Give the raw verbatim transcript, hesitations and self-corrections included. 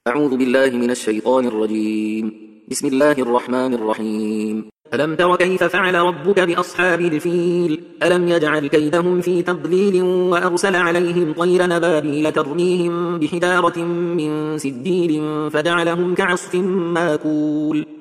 أعوذ بالله من الشيطان الرجيم. بسم الله الرحمن الرحيم. ألم تر كيف فعل ربك بأصحاب الفيل؟ ألم يجعل كيدهم في تضليل وأرسل عليهم طيرا أبابيل ترميهم بحجارة من سجيل فجعلهم كعصف ماكول.